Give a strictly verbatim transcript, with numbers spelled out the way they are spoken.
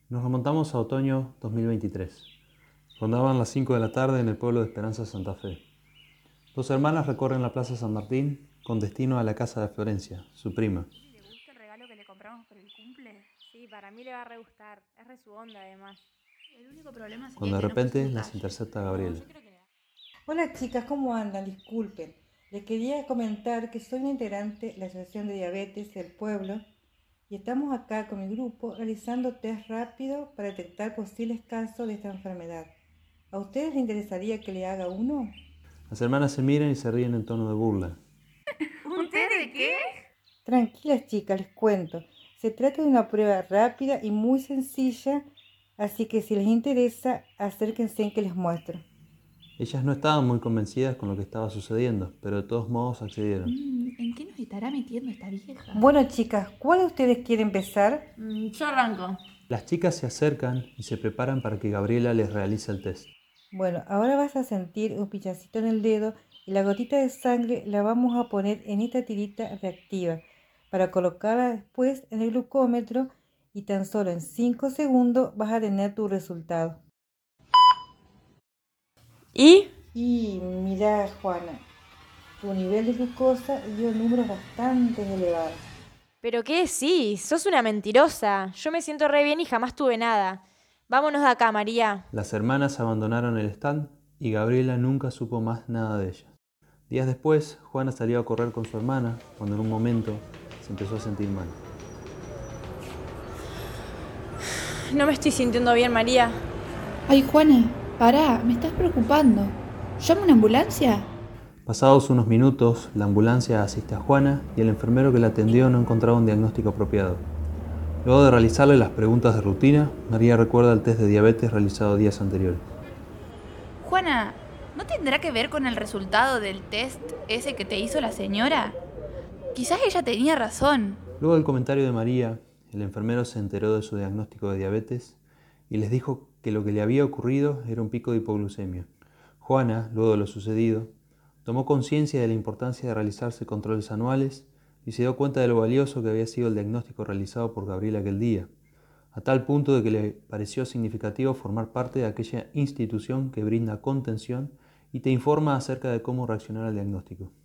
Nos remontamos a otoño dos mil veintitrés. Rondaban las cinco de la tarde en el pueblo de Esperanza Santa Fe. Dos hermanas recorren la Plaza San Martín con destino a la casa de Florencia, su prima. ¿Le gusta el regalo que le compramos por el cumple? Sí, para mí le va a re gustar. Es re su onda, además. El único problema sería Cuando de que no fuese repente su las talla. intercepta No, Gabriela. yo creo que le da. Hola chicas, ¿cómo andan? Disculpen. Les quería comentar que soy una integrante de la Asociación de Diabetes del pueblo y estamos acá con mi grupo realizando test rápido para detectar posibles casos de esta enfermedad. ¿A ustedes les interesaría que le haga uno? Las hermanas se miran y se ríen en tono de burla. ¿Un té de qué? Tranquilas chicas, les cuento. Se trata de una prueba rápida y muy sencilla, así que si les interesa, acérquense en que les muestro. Ellas no estaban muy convencidas con lo que estaba sucediendo, pero de todos modos accedieron. Mm, ¿En qué nos estará metiendo esta vieja? Bueno chicas, ¿cuál de ustedes quiere empezar? Mm, yo arranco. Las chicas se acercan y se preparan para que Gabriela les realice el test. Bueno, ahora vas a sentir un pinchacito en el dedo y la gotita de sangre la vamos a poner en esta tirita reactiva para colocarla después en el glucómetro y tan solo en cinco segundos vas a tener tu resultado. ¿Y? Y mira, Juana, tu nivel de glucosa dio números bastante elevados. ¿Pero qué decís? Sos una mentirosa. Yo me siento re bien y jamás tuve nada. Vámonos de acá, María. Las hermanas abandonaron el stand y Gabriela nunca supo más nada de ella. Días después, Juana salió a correr con su hermana cuando en un momento se empezó a sentir mal. No me estoy sintiendo bien, María. Ay, Juana, pará, me estás preocupando. ¿Llamo una ambulancia? Pasados unos minutos, la ambulancia asiste a Juana y el enfermero que la atendió no encontraba un diagnóstico apropiado. Luego de realizarle las preguntas de rutina, María recuerda el test de diabetes realizado días anteriores. Juana, ¿no tendrá que ver con el resultado del test ese que te hizo la señora? Quizás ella tenía razón. Luego del comentario de María, el enfermero se enteró de su diagnóstico de diabetes y les dijo que lo que le había ocurrido era un pico de hipoglucemia. Juana, luego de lo sucedido, tomó conciencia de la importancia de realizarse controles anuales y se dio cuenta de lo valioso que había sido el diagnóstico realizado por Gabriela aquel día, a tal punto de que le pareció significativo formar parte de aquella institución que brinda contención y te informa acerca de cómo reaccionar al diagnóstico.